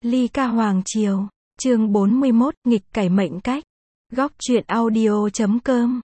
Ly Ca Hoàng Triều, chương 41, nghịch cải mệnh cách. Góc truyện audio.com.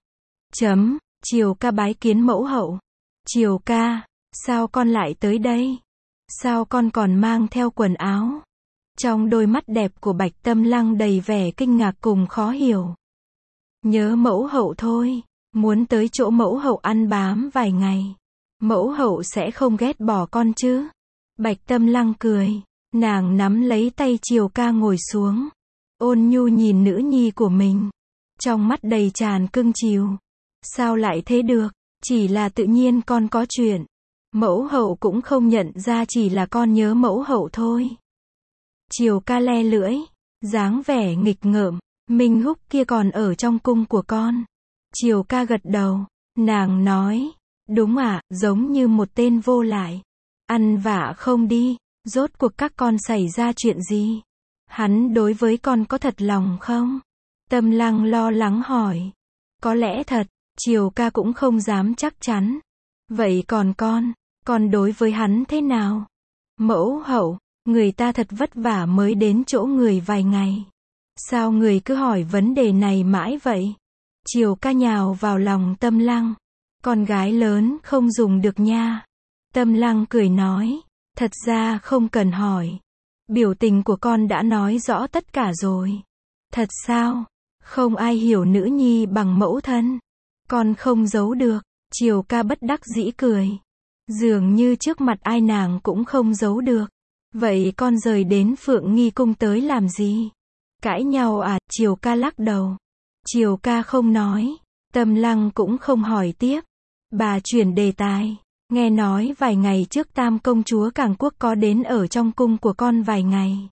Triều Ca bái kiến mẫu hậu. Triều Ca, sao con lại tới đây? Sao con còn mang theo quần áo? Trong đôi mắt đẹp của Bạch Tâm Lăng đầy vẻ kinh ngạc cùng khó hiểu. Nhớ mẫu hậu thôi, muốn tới chỗ mẫu hậu ăn bám vài ngày. Mẫu hậu sẽ không ghét bỏ con chứ? Bạch Tâm Lăng cười, nàng nắm lấy tay Triều Ca ngồi xuống, ôn nhu nhìn nữ nhi của mình, trong mắt đầy tràn cưng chiều. Sao lại thế được, chỉ là tự nhiên con có chuyện. Mẫu hậu cũng không nhận ra, chỉ là con nhớ mẫu hậu thôi. Triều Ca le lưỡi, dáng vẻ nghịch ngợm, Minh Húc kia còn ở trong cung của con. Triều Ca gật đầu, nàng nói, đúng ạ, giống như một tên vô lại. Ăn vạ không đi, rốt cuộc các con xảy ra chuyện gì? Hắn đối với con có thật lòng không? Tâm Lăng lo lắng hỏi. Có lẽ thật, Triều Ca cũng không dám chắc chắn. Vậy còn con đối với hắn thế nào? Mẫu hậu, người ta thật vất vả mới đến chỗ người vài ngày. Sao người cứ hỏi vấn đề này mãi vậy? Triều Ca nhào vào lòng Tâm Lăng. Con gái lớn không dùng được nha. Tâm Lăng cười nói, thật ra không cần hỏi. Biểu tình của con đã nói rõ tất cả rồi. Thật sao? Không ai hiểu nữ nhi bằng mẫu thân. Con không giấu được. Triều Ca bất đắc dĩ cười. Dường như trước mặt ai nàng cũng không giấu được. Vậy con rời đến Phượng Nghi cung tới làm gì? Cãi nhau à? Triều Ca lắc đầu. Triều Ca không nói. Tâm Lăng cũng không hỏi tiếp. Bà chuyển đề tài. Nghe nói vài ngày trước Tam công chúa Cảng Quốc có đến ở trong cung của con vài ngày.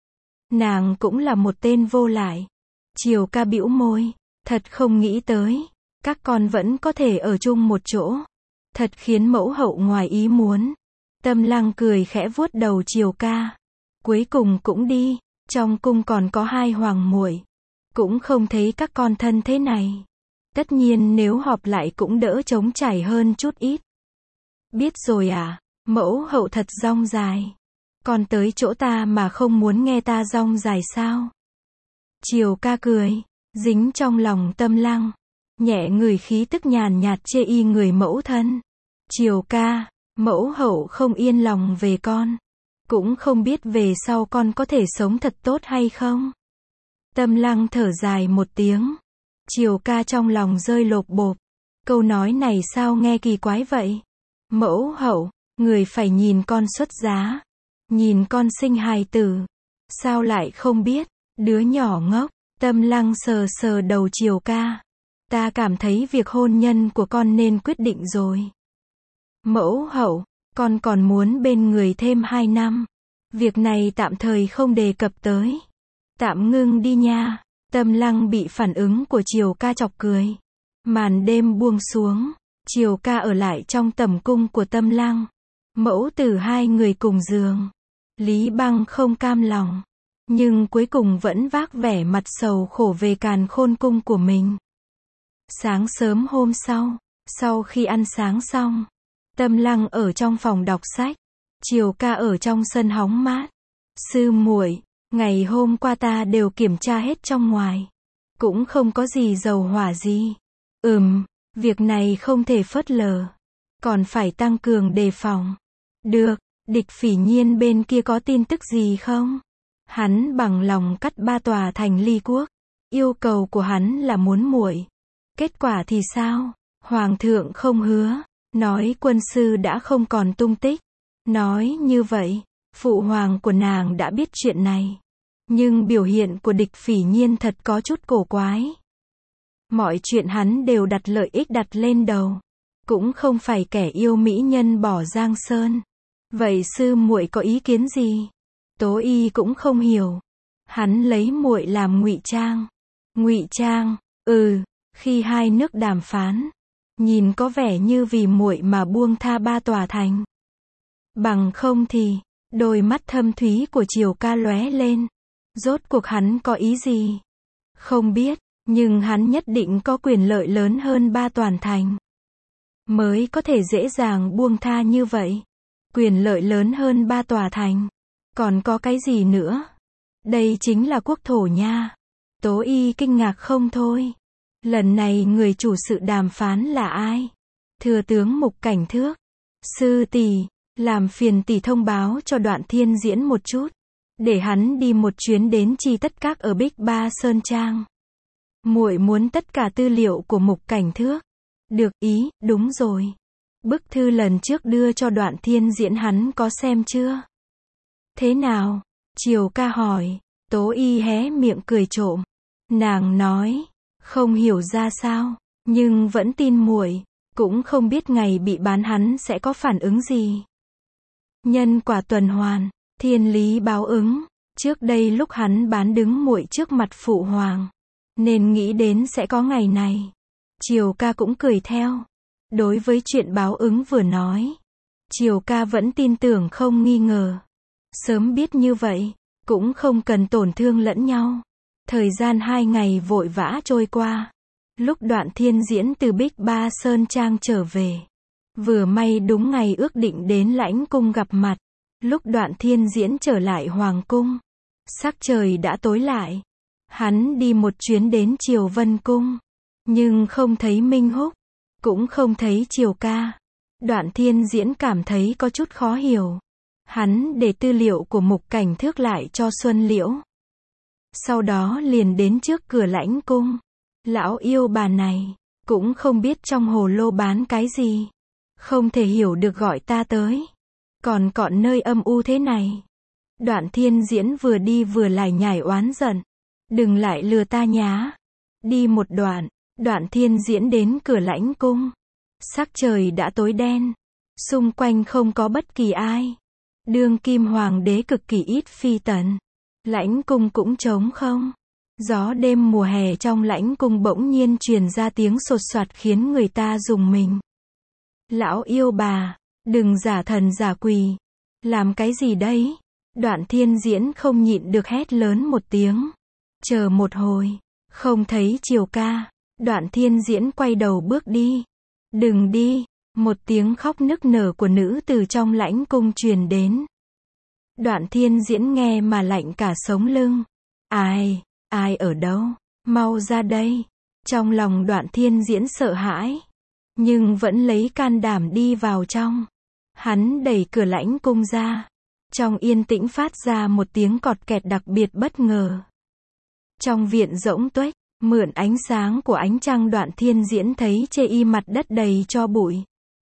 Nàng cũng là một tên vô lại. Triều Ca bĩu môi. Thật không nghĩ tới. Các con vẫn có thể ở chung một chỗ. Thật khiến mẫu hậu ngoài ý muốn. Tâm Lăng cười khẽ vuốt đầu Triều Ca. Cuối cùng cũng đi. Trong cung còn có hai hoàng muội. Cũng không thấy các con thân thế này. Tất nhiên nếu họp lại cũng đỡ trống trải hơn chút ít. Biết rồi à, mẫu hậu thật rong dài. Con tới chỗ ta mà không muốn nghe ta rong dài sao? Triều Ca cười, dính trong lòng Tâm Lăng, nhẹ ngửi khí tức nhàn nhạt chê y người mẫu thân. Triều Ca, mẫu hậu không yên lòng về con. Cũng không biết về sau con có thể sống thật tốt hay không? Tâm Lăng thở dài một tiếng. Triều Ca trong lòng rơi lột bột. Câu nói này sao nghe kỳ quái vậy? Mẫu hậu, người phải nhìn con xuất giá. Nhìn con sinh hài tử. Sao lại không biết? Đứa nhỏ ngốc. Tâm Lăng sờ sờ đầu Triều Ca. Ta cảm thấy việc hôn nhân của con nên quyết định rồi. Mẫu hậu, con còn muốn bên người thêm 2 năm. Việc này tạm thời không đề cập tới. Tạm ngưng đi nha. Tâm Lăng bị phản ứng của Triều Ca chọc cười. Màn đêm buông xuống. Triều Ca ở lại trong tầm cung của Tâm Lăng. Mẫu tử hai người cùng giường. Lý Băng không cam lòng. Nhưng cuối cùng vẫn vác vẻ mặt sầu khổ về càn khôn cung của mình. Sáng sớm hôm sau khi ăn sáng xong, Tâm Lăng ở trong phòng đọc sách. Triều Ca ở trong sân hóng mát. Sư muội, ngày hôm qua ta đều kiểm tra hết trong ngoài. Cũng không có gì dầu hỏa gì. Việc này không thể phớt lờ. Còn phải tăng cường đề phòng. Được, Địch Phỉ Nhiên bên kia có tin tức gì không? Hắn bằng lòng cắt 3 tòa thành Ly Quốc. Yêu cầu của hắn là muốn muội. Kết quả thì sao? Hoàng thượng không hứa. Nói quân sư đã không còn tung tích. Nói như vậy, phụ hoàng của nàng đã biết chuyện này. Nhưng biểu hiện của Địch Phỉ Nhiên thật có chút cổ quái. Mọi chuyện hắn đều đặt lợi ích đặt lên đầu. Cũng không phải kẻ yêu mỹ nhân bỏ Giang Sơn. Vậy sư muội có ý kiến gì? Tố Y cũng không hiểu. Hắn lấy muội làm ngụy trang. Ngụy trang? Khi hai nước đàm phán, nhìn có vẻ như vì muội mà buông tha 3 tòa thành. Bằng không thì, đôi mắt thâm thúy của Triều Ca lóe lên. Rốt cuộc hắn có ý gì? Không biết, nhưng hắn nhất định có quyền lợi lớn hơn 3 tòa thành. Mới có thể dễ dàng buông tha như vậy. Quyền lợi lớn hơn 3 tòa thành. Còn có cái gì nữa? Đây chính là quốc thổ nha. Tố Y kinh ngạc không thôi. Lần này người chủ sự đàm phán là ai? Thừa tướng Mục Cảnh Thước. Sư tỷ, làm phiền tỷ thông báo cho Đoạn Thiên Diễn một chút, để hắn đi một chuyến đến Chi Tất Các ở Bích Ba Sơn Trang. Muội muốn tất cả tư liệu của Mục Cảnh Thước. Được ý, đúng rồi. Bức thư lần trước đưa cho Đoạn Thiên Diễn hắn có xem chưa? Thế nào? Triều ca hỏi. Tố Y hé miệng cười trộm. Nàng nói, không hiểu ra sao, nhưng vẫn tin muội, cũng không biết ngày bị bán hắn sẽ có phản ứng gì. Nhân quả tuần hoàn, thiên lý báo ứng, trước đây lúc hắn bán đứng muội trước mặt phụ hoàng, nên nghĩ đến sẽ có ngày này. Triều ca cũng cười theo. Đối với chuyện báo ứng vừa nói, Triều ca vẫn tin tưởng không nghi ngờ. Sớm biết như vậy, cũng không cần tổn thương lẫn nhau. Thời gian 2 ngày vội vã trôi qua. Lúc Đoạn Thiên Diễn từ Bích Ba Sơn Trang trở về, vừa may đúng ngày ước định đến Lãnh Cung gặp mặt. Lúc Đoạn Thiên Diễn trở lại Hoàng Cung, sắc trời đã tối lại. Hắn đi một chuyến đến Triều Vân Cung, nhưng không thấy Minh Húc, cũng không thấy Triều ca. Đoạn Thiên Diễn cảm thấy có chút khó hiểu. Hắn để tư liệu của Mục Cảnh Thước lại cho Xuân Liễu. Sau đó liền đến trước cửa Lãnh Cung. Lão yêu bà này, cũng không biết trong hồ lô bán cái gì. Không thể hiểu được gọi ta tới. Còn cọn nơi âm u thế này. Đoạn Thiên Diễn vừa đi vừa lải nhải oán giận. Đừng lại lừa ta nhá. Đi một đoạn, Đoạn Thiên Diễn đến cửa Lãnh Cung. Sắc trời đã tối đen. Xung quanh không có bất kỳ ai. Đương kim hoàng đế cực kỳ ít phi tần. Lãnh Cung cũng trống không. Gió đêm mùa hè trong Lãnh Cung bỗng nhiên truyền ra tiếng sột soạt khiến người ta rùng mình. Lão yêu bà, đừng giả thần giả quỷ. Làm cái gì đấy? Đoạn Thiên Diễn không nhịn được hét lớn một tiếng. Chờ một hồi, không thấy Triều ca. Đoạn Thiên Diễn quay đầu bước đi. Đừng đi, một tiếng khóc nức nở của nữ từ trong Lãnh Cung truyền đến. Đoạn Thiên Diễn nghe mà lạnh cả sống lưng. Ai ở đâu? Mau ra đây. Trong lòng Đoạn Thiên Diễn sợ hãi, nhưng vẫn lấy can đảm đi vào trong. Hắn đẩy cửa Lãnh Cung ra. Trong yên tĩnh phát ra một tiếng cọt kẹt đặc biệt bất ngờ. Trong viện rỗng tuếch, mượn ánh sáng của ánh trăng, Đoạn Thiên Diễn thấy chê y mặt đất đầy tro bụi.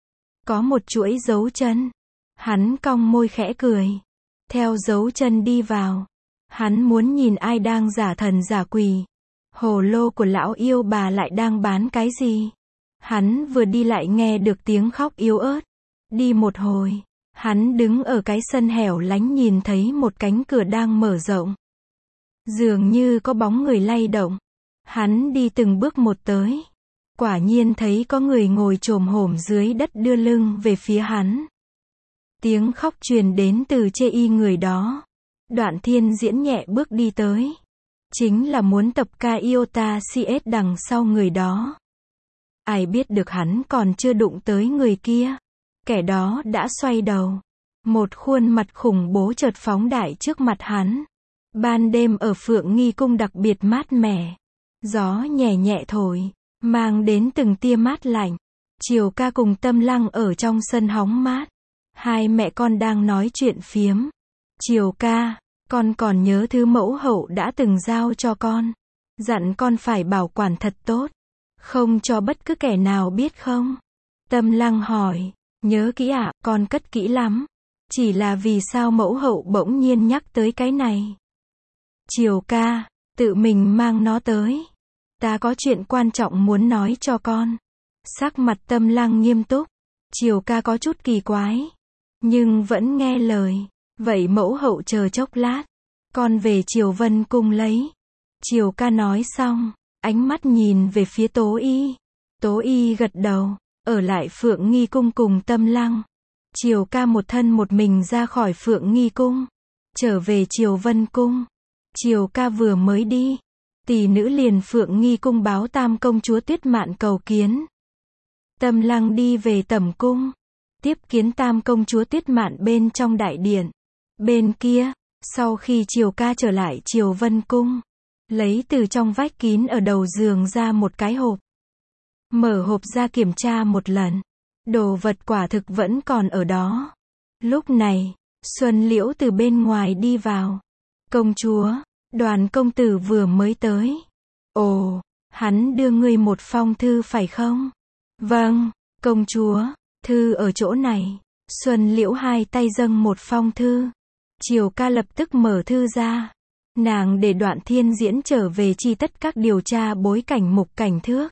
Có một chuỗi dấu chân. Hắn cong môi khẽ cười. Theo dấu chân đi vào. Hắn muốn nhìn ai đang giả thần giả quỷ. Hồ lô của lão yêu bà lại đang bán cái gì? Hắn vừa đi lại nghe được tiếng khóc yếu ớt. Đi một hồi, hắn đứng ở cái sân hẻo lánh nhìn thấy một cánh cửa đang mở rộng. Dường như có bóng người lay động. Hắn đi từng bước một tới. Quả nhiên thấy có người ngồi chồm hổm dưới đất đưa lưng về phía hắn. Tiếng khóc truyền đến từ chê y người đó. Đoạn Thiên Diễn nhẹ bước đi tới. Chính là muốn tập ca iota CS đằng sau người đó. Ai biết được hắn còn chưa đụng tới người kia. Kẻ đó đã xoay đầu. Một khuôn mặt khủng bố chợt phóng đại trước mặt hắn. Ban đêm ở Phượng Nghi Cung đặc biệt mát mẻ. Gió nhẹ nhẹ thổi, mang đến từng tia mát lạnh. Triều ca cùng Tâm Lăng ở trong sân hóng mát. Hai mẹ con đang nói chuyện phiếm. Triều ca, con còn nhớ thứ mẫu hậu đã từng giao cho con. Dặn con phải bảo quản thật tốt. Không cho bất cứ kẻ nào biết không? Tâm Lăng hỏi. Nhớ kỹ ạ, con cất kỹ lắm. Chỉ là vì sao mẫu hậu bỗng nhiên nhắc tới cái này? Triều ca, tự mình mang nó tới. Ta có chuyện quan trọng muốn nói cho con. Sắc mặt Tâm Lăng nghiêm túc. Triều ca có chút kỳ quái, nhưng vẫn nghe lời. Vậy mẫu hậu chờ chốc lát. Con về Triều Vân Cung lấy. Triều ca nói xong, ánh mắt nhìn về phía Tố Y. Tố Y gật đầu, ở lại Phượng Nghi Cung cùng Tâm Lăng. Triều ca một thân một mình ra khỏi Phượng Nghi Cung, trở về Triều Vân Cung. Triều ca vừa mới đi, tỷ nữ liền Phượng Nghi Cung báo Tam công chúa Tuyết Mạn cầu kiến. Tâm Lăng đi về tẩm cung, tiếp kiến Tam công chúa Tuyết Mạn bên trong đại điện. Bên kia, Sau khi Triều ca trở lại Triều Vân Cung, lấy từ trong vách kín ở đầu giường ra một cái hộp. Mở hộp ra kiểm tra một lần. Đồ vật quả thực vẫn còn ở đó. Lúc này, Xuân Liễu từ bên ngoài đi vào. Công chúa, Đoàn công tử vừa mới tới. Ồ, hắn đưa ngươi một phong thư phải không? Vâng, công chúa, thư ở chỗ này. Xuân Liễu hai tay dâng một phong thư. Triều ca lập tức mở thư ra. Nàng để Đoạn Thiên Diễn trở về chi tất các điều tra bối cảnh Mục Cảnh Thước.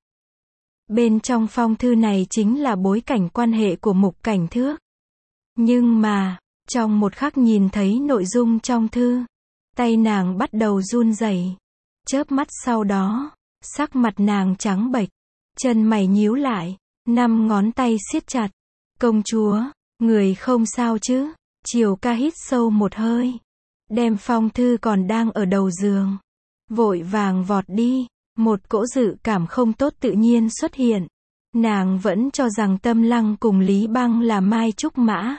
Bên trong phong thư này chính là bối cảnh quan hệ của Mục Cảnh Thước. Nhưng mà, trong một khắc nhìn thấy nội dung trong thư, tay nàng bắt đầu run rẩy. Chớp mắt sau đó, sắc mặt nàng trắng bệch, chân mày nhíu lại, 5 ngón tay siết chặt. Công chúa, người không sao chứ? Triều ca hít sâu một hơi, đem phong thư còn đang ở đầu giường, vội vàng vọt đi. Một cỗ dự cảm không tốt tự nhiên xuất hiện. Nàng vẫn cho rằng Tâm Lăng cùng Lý Băng là mai trúc mã.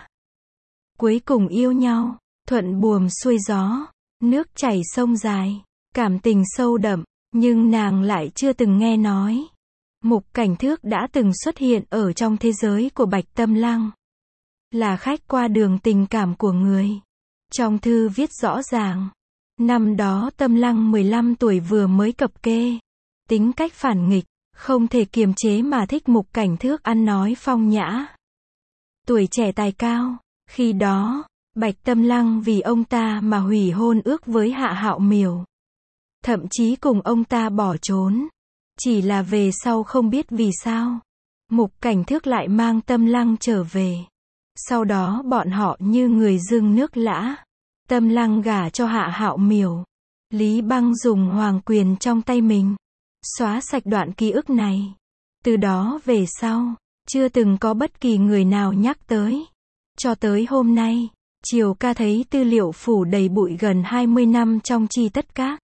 Cuối cùng yêu nhau, thuận buồm xuôi gió, nước chảy sông dài, cảm tình sâu đậm, nhưng nàng lại chưa từng nghe nói. Mục Cảnh Thước đã từng xuất hiện ở trong thế giới của Bạch Tâm Lăng. Là khách qua đường tình cảm của người. Trong thư viết rõ ràng, năm đó Tâm Lăng 15 tuổi vừa mới cập kê. Tính cách phản nghịch, không thể kiềm chế mà thích Mục Cảnh Thước ăn nói phong nhã. Tuổi trẻ tài cao, khi đó, Bạch Tâm Lăng vì ông ta mà hủy hôn ước với Hạ Hạo Miểu. Thậm chí cùng ông ta bỏ trốn. Chỉ là về sau không biết vì sao. Mục Cảnh Thước lại mang Tâm Lăng trở về. Sau đó bọn họ như người dưng nước lã. Tâm Lăng gả cho Hạ Hạo Miểu. Lý Băng dùng hoàng quyền trong tay mình xóa sạch đoạn ký ức này. Từ đó về sau, chưa từng có bất kỳ người nào nhắc tới. Cho tới hôm nay, Triều ca thấy tư liệu phủ đầy bụi gần 20 năm trong chi tất các.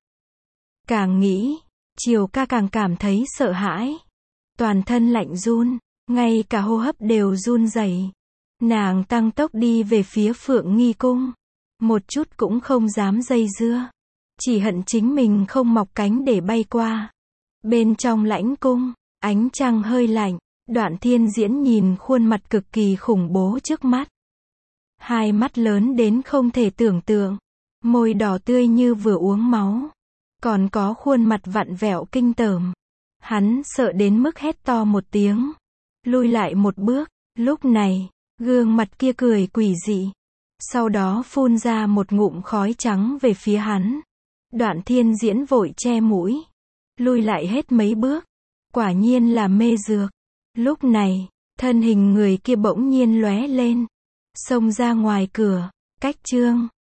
Càng nghĩ, Triều ca càng cảm thấy sợ hãi. Toàn thân lạnh run, ngay cả hô hấp đều run rẩy. Nàng tăng tốc đi về phía Phượng Nghi Cung. Một chút cũng không dám dây dưa. Chỉ hận chính mình không mọc cánh để bay qua. Bên trong lãnh cung, ánh trăng hơi lạnh, Đoạn Thiên Diễn nhìn khuôn mặt cực kỳ khủng bố trước mắt. Hai mắt lớn đến không thể tưởng tượng, môi đỏ tươi như vừa uống máu, còn có khuôn mặt vặn vẹo kinh tởm. Hắn sợ đến mức hét to một tiếng, lui lại một bước. Lúc này, gương mặt kia cười quỷ dị, sau đó phun ra một ngụm khói trắng về phía hắn. Đoạn Thiên Diễn vội che mũi, lui lại hết mấy bước. Quả nhiên là mê dược. Lúc này, thân hình người kia bỗng nhiên lóe lên, xông ra ngoài cửa. Cách chương